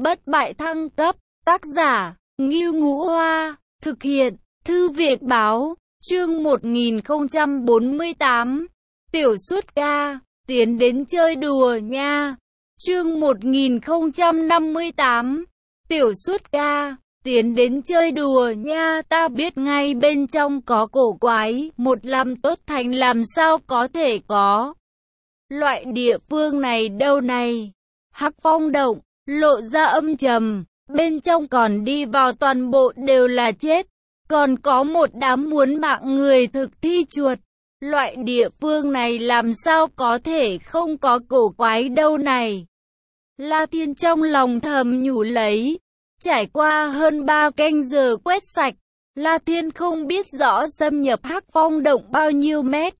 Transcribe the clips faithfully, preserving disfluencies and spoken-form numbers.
bất bại thăng cấp, tác giả, Ngưu Ngũ Hoa, thực hiện, Thư viện Báo, chương một nghìn không trăm bốn mươi tám, tiểu xuất ca, tiến đến chơi đùa nha, chương một nghìn không trăm năm mươi tám, tiểu xuất ca, tiến đến chơi đùa nha, ta biết ngay bên trong có cổ quái, một làm tốt thành làm sao có thể có. Loại địa phương này đâu này? Hắc Phong Động, lộ ra âm trầm, bên trong còn đi vào toàn bộ đều là chết, còn có một đám muốn mạng người thực thi chuột. Loại địa phương này làm sao có thể không có cổ quái đâu này? La Thiên trong lòng thầm nhủ lấy. Trải qua hơn ba canh giờ quét sạch, La Thiên không biết rõ xâm nhập Hắc Phong Động bao nhiêu mét.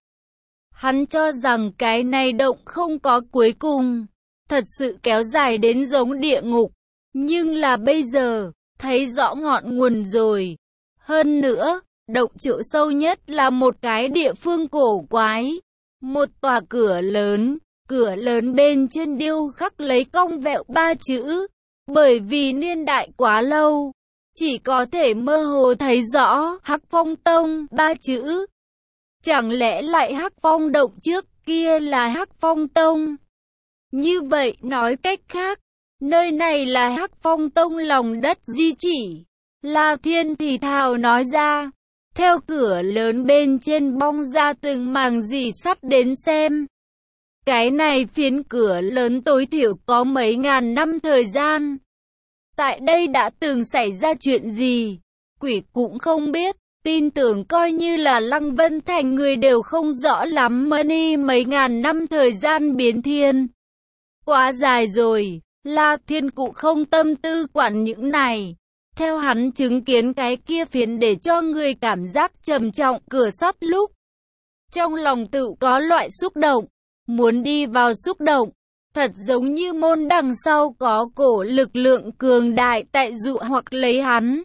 Hắn cho rằng cái này động không có cuối cùng, thật sự kéo dài đến giống địa ngục. Nhưng là bây giờ, thấy rõ ngọn nguồn rồi. Hơn nữa, động chỗ sâu nhất là một cái địa phương cổ quái. Một tòa cửa lớn, cửa lớn bên trên điêu khắc lấy cong vẹo ba chữ. Bởi vì niên đại quá lâu, chỉ có thể mơ hồ thấy rõ Hắc Phong Tông ba chữ. Chẳng lẽ lại Hắc Phong Động trước kia là Hắc Phong Tông? Như vậy nói cách khác, nơi này là Hắc Phong Tông lòng đất di chỉ. La Thiên thì thào nói ra, theo cửa lớn bên trên bong ra từng màng gì sắp đến xem. Cái này phiến cửa lớn tối thiểu có mấy ngàn năm thời gian. Tại đây đã từng xảy ra chuyện gì? Quỷ cũng không biết, tin tưởng coi như là Lăng Vân Thành người đều không rõ lắm mani mấy ngàn năm thời gian biến thiên. Quá dài rồi, La Thiên cũng không tâm tư quản những này. Theo hắn chứng kiến cái kia phiến để cho người cảm giác trầm trọng cửa sắt lúc. Trong lòng tự có loại xúc động, muốn đi vào xúc động. Thật giống như môn đằng sau có cổ lực lượng cường đại tại dụ hoặc lấy hắn.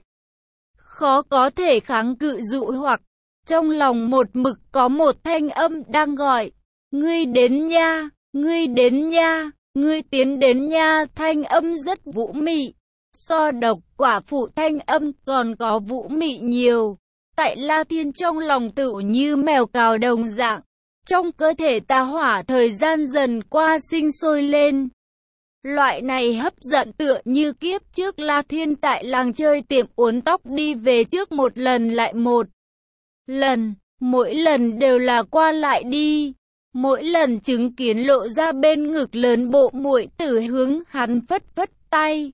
Khó có thể kháng cự dụ hoặc. Trong lòng một mực có một thanh âm đang gọi. Ngươi đến nha, ngươi đến nha, ngươi tiến đến nha. Thanh âm rất vũ mị. So độc quả phụ thanh âm còn có vũ mị nhiều. Tại La Thiên trong lòng tự như mèo cào đồng dạng. Trong cơ thể ta hỏa thời gian dần qua sinh sôi lên. Loại này hấp dẫn tựa như kiếp trước La Thiên tại làng chơi tiệm uốn tóc đi về trước một lần lại một lần. Mỗi lần đều là qua lại đi. Mỗi lần chứng kiến lộ ra bên ngực lớn bộ muội tử hướng hắn phất phất tay.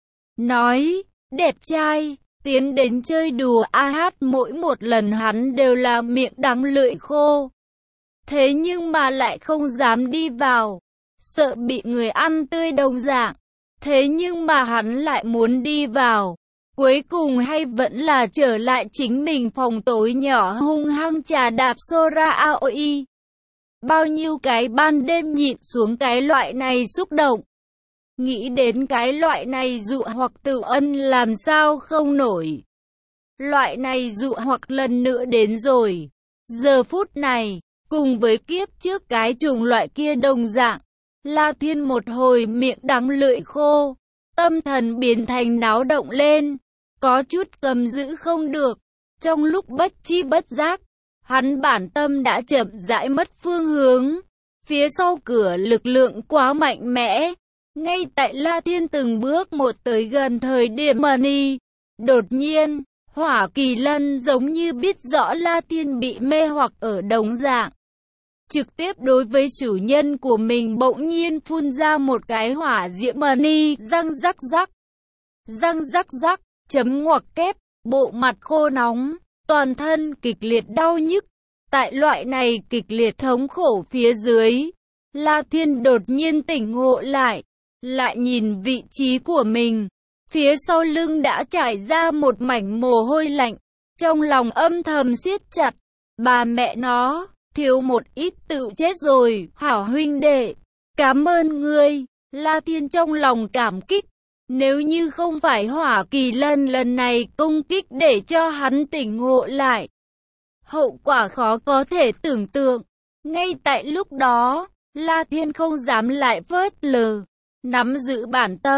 Nói, đẹp trai, tiến đến chơi đùa a hát mỗi một lần hắn đều là miệng đắng lưỡi khô. Thế nhưng mà lại không dám đi vào, sợ bị người ăn tươi đồng dạng. Thế nhưng mà hắn lại muốn đi vào. Cuối cùng hay vẫn là trở lại chính mình phòng tối nhỏ hung hăng trà đạp Sora Aoi. Bao nhiêu cái ban đêm nhịn xuống cái loại này xúc động. Nghĩ đến cái loại này dụ hoặc tự ân làm sao không nổi. Loại này dụ hoặc lần nữa đến rồi. Giờ phút này. Cùng với kiếp trước cái chủng loại kia đồng dạng, La Thiên một hồi miệng đắng lưỡi khô, tâm thần biến thành náo động lên, có chút cầm giữ không được. Trong lúc bất chi bất giác, hắn bản tâm đã chậm rãi mất phương hướng, phía sau cửa lực lượng quá mạnh mẽ. Ngay tại La Thiên từng bước một tới gần thời điểm mani, đột nhiên, Hỏa Kỳ Lân giống như biết rõ La Thiên bị mê hoặc ở đồng dạng. Trực tiếp đối với chủ nhân của mình bỗng nhiên phun ra một cái hỏa diễm mani, răng rắc rắc. Răng rắc rắc, chấm ngoặc kép, bộ mặt khô nóng, toàn thân kịch liệt đau nhức. Tại loại này kịch liệt thống khổ phía dưới, La Thiên đột nhiên tỉnh ngộ lại, lại nhìn vị trí của mình. Phía sau lưng đã trải ra một mảnh mồ hôi lạnh, trong lòng âm thầm siết chặt, bà mẹ nó. Thiếu một ít tự chết rồi, hảo huynh đệ. Cảm ơn ngươi, La Thiên trong lòng cảm kích. Nếu như không phải Hỏa Kỳ Lân lần này công kích để cho hắn tỉnh ngộ lại, hậu quả khó có thể tưởng tượng. Ngay tại lúc đó, La Thiên không dám lại phớt lờ, nắm giữ bản tâm,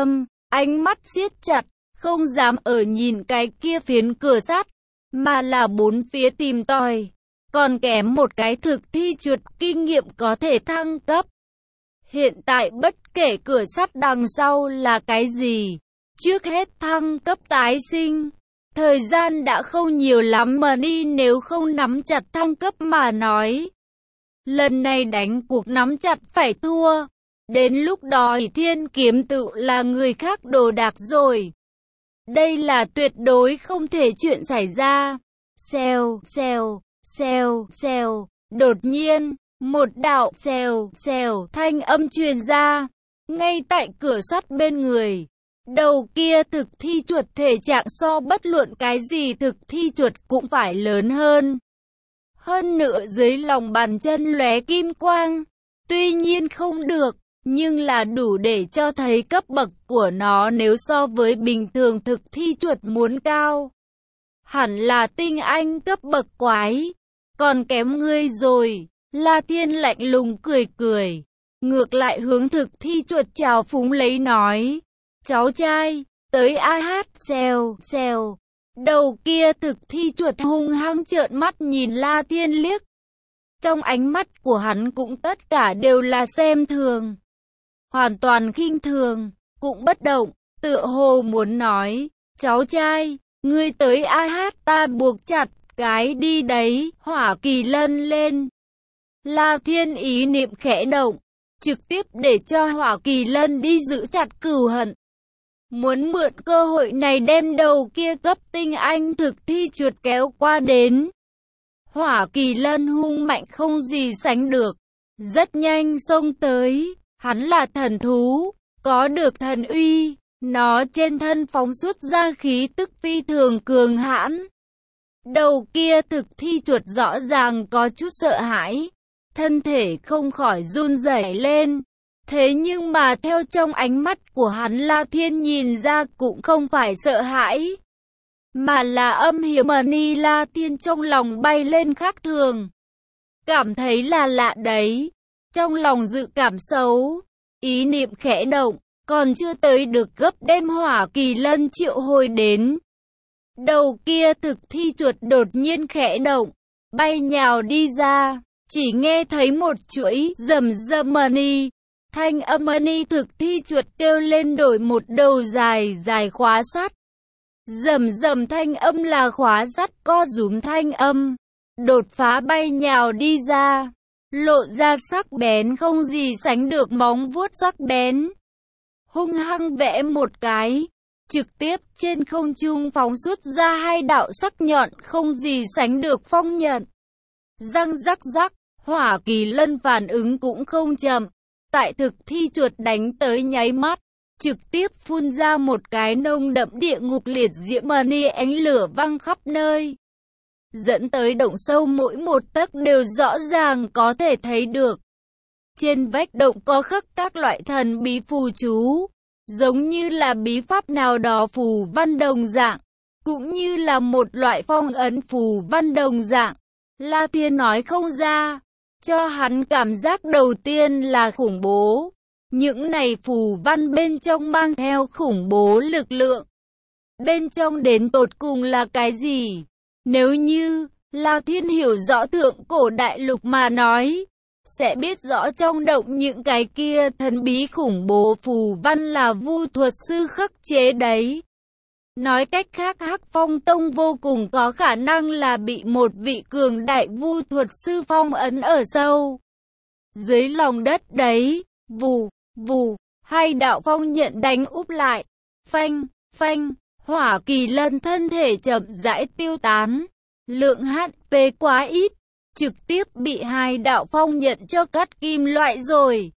Ánh mắt siết chặt, không dám ở nhìn cái kia phiến cửa sắt, mà là bốn phía tìm tòi. Còn kém một cái thực thi chuột kinh nghiệm có thể thăng cấp. Hiện tại bất kể cửa sắt đằng sau là cái gì, trước hết thăng cấp tái sinh. Thời gian đã không nhiều lắm mà đi, nếu không nắm chặt thăng cấp mà nói. Lần này đánh cuộc nắm chặt phải thua. Đến lúc đó thiên kiếm tự là người khác đồ đạc rồi. Đây là tuyệt đối không thể chuyện xảy ra. Xèo, xèo, xèo, xèo. Đột nhiên, một đạo xèo, xèo thanh âm truyền ra. Ngay tại cửa sắt bên người. Đầu kia thực thi chuột thể trạng so bất luận cái gì thực thi chuột cũng phải lớn hơn. Hơn nữa dưới lòng bàn chân lóe kim quang. Tuy nhiên không được, nhưng là đủ để cho thấy cấp bậc của nó nếu so với bình thường thực thi chuột muốn cao. Hẳn là tinh anh cấp bậc quái. Còn kém ngươi rồi. La Thiên lạnh lùng cười cười. Ngược lại hướng thực thi chuột chào phúng lấy nói. Cháu trai, tới ai hát xèo, xèo. Đầu kia thực thi chuột hung hăng trợn mắt nhìn La Thiên liếc. Trong ánh mắt của hắn cũng tất cả đều là xem thường. Hoàn toàn khinh thường, cũng bất động, tựa hồ muốn nói. Cháu trai, ngươi tới ai hát ta buộc chặt, cái đi đấy, hỏa kỳ lân lên. La Thiên ý niệm khẽ động, trực tiếp để cho hỏa kỳ lân đi giữ chặt cừu hận. Muốn mượn cơ hội này đem đầu kia cấp tinh anh thực thi chuột kéo qua đến. Hỏa kỳ lân hung mạnh không gì sánh được. Rất nhanh xông tới. Hắn là thần thú. Có được thần uy. Nó trên thân phóng xuất ra khí tức phi thường cường hãn. Đầu kia thực thi chuột rõ ràng có chút sợ hãi. Thân thể không khỏi run rẩy lên. Thế nhưng mà theo trong ánh mắt của hắn La Thiên nhìn ra cũng không phải sợ hãi. Mà là âm hiểm mà ni La Thiên trong lòng bay lên khác thường. Cảm thấy là lạ đấy. Trong lòng dự cảm xấu. Ý niệm khẽ động. Còn chưa tới được gấp đem hỏa kỳ lân triệu hồi đến. Đầu kia thực thi chuột đột nhiên khẽ động. Bay nhào đi ra. Chỉ nghe thấy một chuỗi rầm rầm mà ni. Thanh âm ni thực thi chuột kêu lên đổi một đầu dài dài khóa sắt. Rầm rầm thanh âm là khóa sắt co rúm thanh âm. Đột phá bay nhào đi ra. Lộ ra sắc bén không gì sánh được móng vuốt sắc bén. Hung hăng vẽ một cái. Trực tiếp trên không trung phóng xuất ra hai đạo sắc nhọn không gì sánh được phong nhận. Răng rắc rắc, hỏa kỳ lân phản ứng cũng không chậm. Tại thực thi chuột đánh tới nháy mắt, trực tiếp phun ra một cái nông đậm địa ngục liệt diễm mà ni ánh lửa văng khắp nơi. Dẫn tới động sâu mỗi một tấc đều rõ ràng có thể thấy được. Trên vách động có khắc các loại thần bí phù chú, giống như là bí pháp nào đó phù văn đồng dạng, cũng như là một loại phong ấn phù văn đồng dạng. La Thiên nói không ra. Cho hắn cảm giác đầu tiên là khủng bố. Những này phù văn bên trong mang theo khủng bố lực lượng. Bên trong đến tột cùng là cái gì? Nếu như La Thiên hiểu rõ thượng cổ đại lục mà nói, sẽ biết rõ trong động những cái kia thần bí khủng bố phù văn là vu thuật sư khắc chế đấy. Nói cách khác Hắc Phong Tông vô cùng có khả năng là bị một vị cường đại vu thuật sư phong ấn ở sâu dưới lòng đất đấy. Vù, vù, hai đạo phong nhận đánh úp lại. Phanh, phanh, hỏa kỳ lân thân thể chậm rãi tiêu tán. Lượng hát pê quá ít, trực tiếp bị hai đạo phong nhận cho cắt kim loại rồi.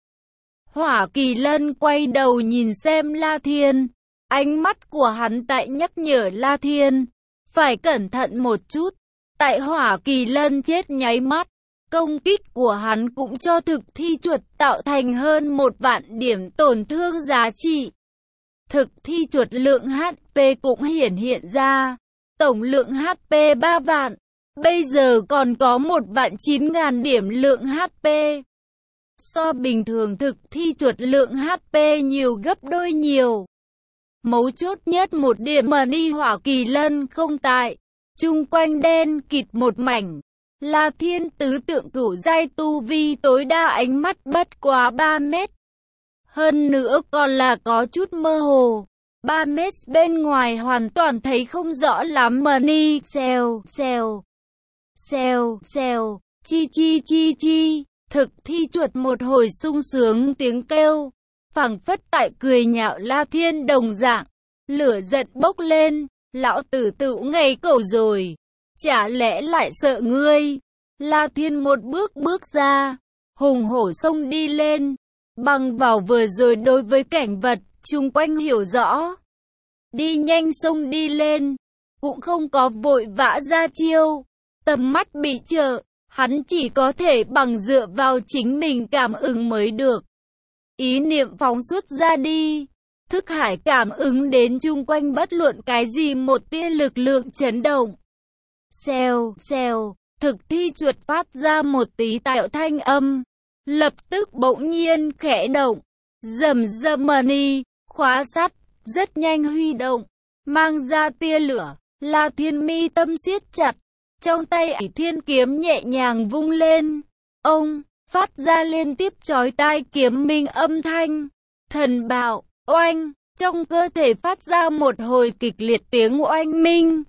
Hỏa kỳ lân quay đầu nhìn xem La Thiên. Ánh mắt của hắn tại nhắc nhở La Thiên, phải cẩn thận một chút. Tại hỏa kỳ lân chết nháy mắt, công kích của hắn cũng cho thực thi chuột tạo thành hơn một vạn điểm tổn thương giá trị. Thực thi chuột lượng hát pê cũng hiển hiện ra, tổng lượng hát pê ba vạn, bây giờ còn có một vạn chín ngàn điểm lượng hát pê. So bình thường thực thi chuột lượng hát pê nhiều gấp đôi nhiều. Mấu chốt nhất một điểm mà đi Hỏa Kỳ Lân không tại. Chung quanh đen kịt một mảnh. La Thiên tứ tượng cửu giai tu vi tối đa ánh mắt bất quá ba mét. Hơn nữa còn là có chút mơ hồ. ba mét bên ngoài hoàn toàn thấy không rõ lắm mà ni. Xèo, xèo, xèo, xèo, chi chi chi chi. Thực thi chuột một hồi sung sướng tiếng kêu. Phảng phất tại cười nhạo La Thiên đồng dạng. Lửa giận bốc lên. Lão tử tự ngày cầu rồi. Chả lẽ lại sợ ngươi? La Thiên một bước bước ra. Hùng hổ xông đi lên. Bằng vào vừa rồi đối với cảnh vật chung quanh hiểu rõ. Đi nhanh xông đi lên. Cũng không có vội vã ra chiêu. Tầm mắt bị trợ. Hắn chỉ có thể bằng dựa vào chính mình cảm ứng mới được. Ý niệm phóng xuất ra đi. Thức hải cảm ứng đến chung quanh bất luận cái gì một tia lực lượng chấn động. Xèo, xèo, thực thi chuột phát ra một tí tạo thanh âm. Lập tức bỗng nhiên khẽ động. Rầm rầm mani, khóa sắt, rất nhanh huy động. Mang ra tia lửa, La Thiên mi tâm siết chặt. Trong tay ỷ thiên kiếm nhẹ nhàng vung lên. Ông, phát ra liên tiếp chói tai kiếm minh âm thanh. Thần bạo, oanh, trong cơ thể phát ra một hồi kịch liệt tiếng oanh minh.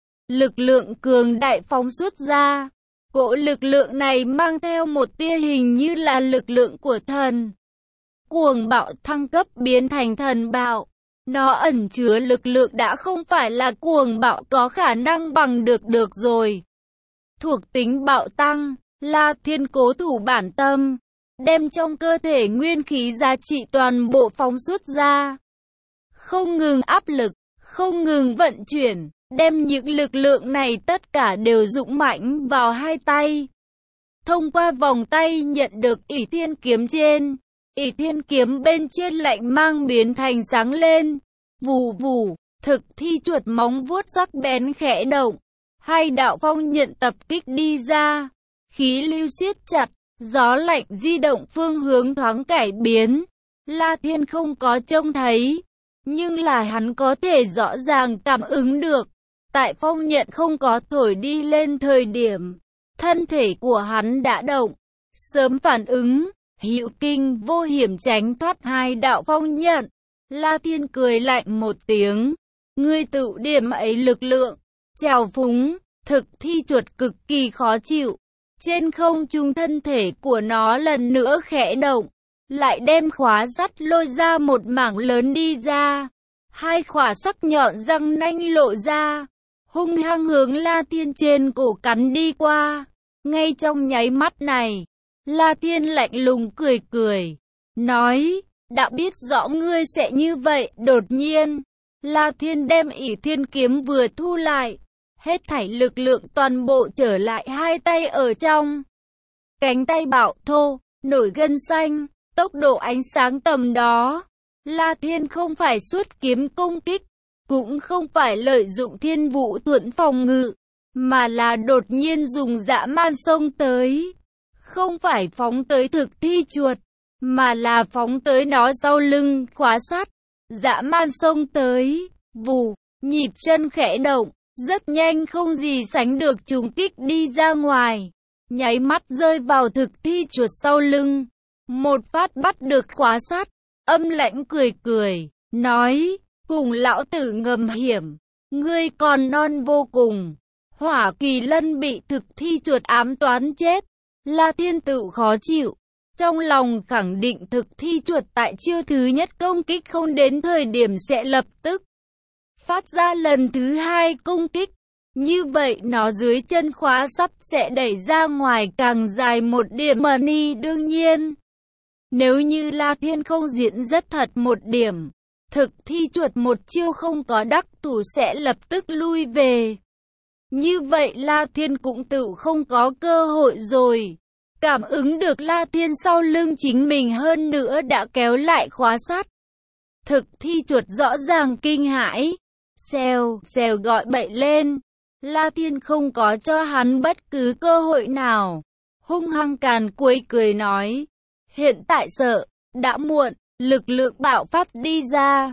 Lực lượng cường đại phóng xuất ra. Cỗ lực lượng này mang theo một tia hình như là lực lượng của thần. Cuồng bạo thăng cấp biến thành thần bạo. Nó ẩn chứa lực lượng đã không phải là cuồng bạo có khả năng bằng được được rồi. Thuộc tính bạo tăng, La Thiên cố thủ bản tâm. Đem trong cơ thể nguyên khí giá trị toàn bộ phóng xuất ra. Không ngừng áp lực, không ngừng vận chuyển. Đem những lực lượng này tất cả đều dũng mãnh vào hai tay. Thông qua vòng tay nhận được ỷ thiên kiếm trên. ỷ thiên kiếm bên trên lạnh mang biến thành sáng lên. Vù vù, thực thi chuột móng vuốt sắc bén khẽ động. Hai đạo phong nhận tập kích đi ra. Khí lưu siết chặt, gió lạnh di động phương hướng thoáng cải biến. La Thiên không có trông thấy. Nhưng là hắn có thể rõ ràng cảm ứng được. Tại phong nhận không có thổi đi lên thời điểm, thân thể của hắn đã động, sớm phản ứng, hữu kinh vô hiểm tránh thoát hai đạo phong nhận. La Thiên cười lạnh một tiếng, ngươi tự điểm ấy lực lượng, trào phúng, thực thi chuột cực kỳ khó chịu. Trên không trung thân thể của nó lần nữa khẽ động, lại đem khóa sắt lôi ra một mảng lớn đi ra. Hai khóa sắc nhọn răng nanh lộ ra. Hung hăng hướng La Thiên trên cổ cắn đi qua. Ngay trong nháy mắt này, La Thiên lạnh lùng cười cười, nói, đã biết rõ ngươi sẽ như vậy. Đột nhiên, La Thiên đem ỷ thiên kiếm vừa thu lại, hết thảy lực lượng toàn bộ trở lại hai tay ở trong. Cánh tay bạo thô, nổi gân xanh, tốc độ ánh sáng tầm đó. La Thiên không phải xuất kiếm công kích, cũng không phải lợi dụng thiên vũ thuẫn phòng ngự, mà là đột nhiên dùng dã man xông tới. Không phải phóng tới thực thi chuột, mà là phóng tới nó sau lưng, khóa sắt. Dã man xông tới, vù, nhịp chân khẽ động, rất nhanh không gì sánh được trùng kích đi ra ngoài. Nháy mắt rơi vào thực thi chuột sau lưng. Một phát bắt được khóa sắt, âm lãnh cười cười, nói, cùng lão tử ngầm hiểm, ngươi còn non vô cùng. Hỏa Kỳ Lân bị thực thi chuột ám toán chết. La Thiên tự khó chịu, trong lòng khẳng định thực thi chuột tại chiêu thứ nhất công kích không đến thời điểm sẽ lập tức phát ra lần thứ hai công kích. Như vậy nó dưới chân khóa sắt sẽ đẩy ra ngoài càng dài một điểm money. Đương nhiên, nếu như La Thiên không diễn rất thật một điểm, thực thi chuột một chiêu không có đắc thủ sẽ lập tức lui về. Như vậy La Thiên cũng tự không có cơ hội rồi. Cảm ứng được La Thiên sau lưng chính mình hơn nữa đã kéo lại khóa sắt. Thực thi chuột rõ ràng kinh hãi. Xèo, xèo gọi bậy lên. La Thiên không có cho hắn bất cứ cơ hội nào. Hung hăng càn quấy cười nói. Hiện tại sợ, đã muộn, lực lượng bạo phát đi ra.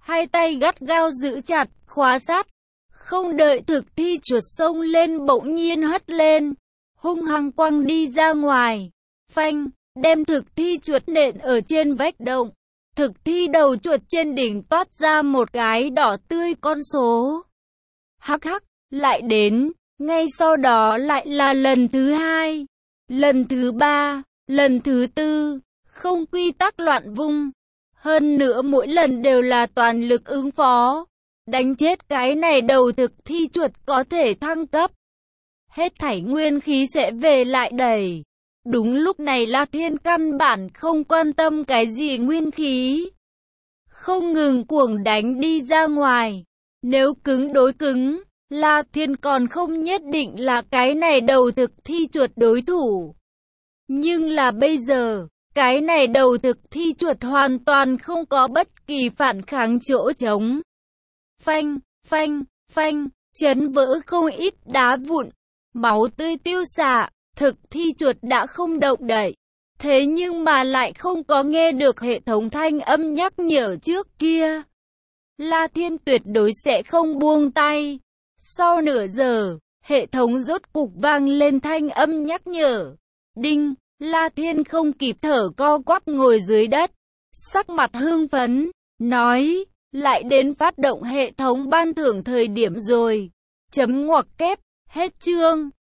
hai tay gắt gao giữ chặt, khóa sát. Không đợi thực thi chuột xông lên bỗng nhiên hất lên, hung hăng quăng đi ra ngoài. Phanh, đem thực thi chuột nện ở trên vách động. Thực thi đầu chuột trên đỉnh toát ra một cái đỏ tươi con số. Hắc hắc, lại đến, ngay sau đó lại là lần thứ hai, lần thứ ba, lần thứ tư, không quy tắc loạn vung. Hơn nữa mỗi lần đều là toàn lực ứng phó. Đánh chết cái này đầu thực thi chuột có thể thăng cấp. Hết thảy nguyên khí sẽ về lại đầy. Đúng lúc này La Thiên căn bản không quan tâm cái gì nguyên khí. Không ngừng cuồng đánh đi ra ngoài. Nếu cứng đối cứng, La Thiên còn không nhất định là cái này đầu thực thi chuột đối thủ. Nhưng là bây giờ, cái này đầu thực thi chuột hoàn toàn không có bất kỳ phản kháng chỗ trống. Phanh, phanh, phanh, chấn vỡ không ít đá vụn, máu tươi tiêu xạ, thực thi chuột đã không động đậy. Thế nhưng mà lại không có nghe được hệ thống thanh âm nhắc nhở trước kia. La Thiên tuyệt đối sẽ không buông tay. Sau nửa giờ, hệ thống rốt cục vang lên thanh âm nhắc nhở. Đinh, La Thiên không kịp thở co quắp ngồi dưới đất. Sắc mặt hưng phấn, nói, lại đến phát động hệ thống ban thưởng thời điểm rồi. Chấm ngoặc kép, hết chương.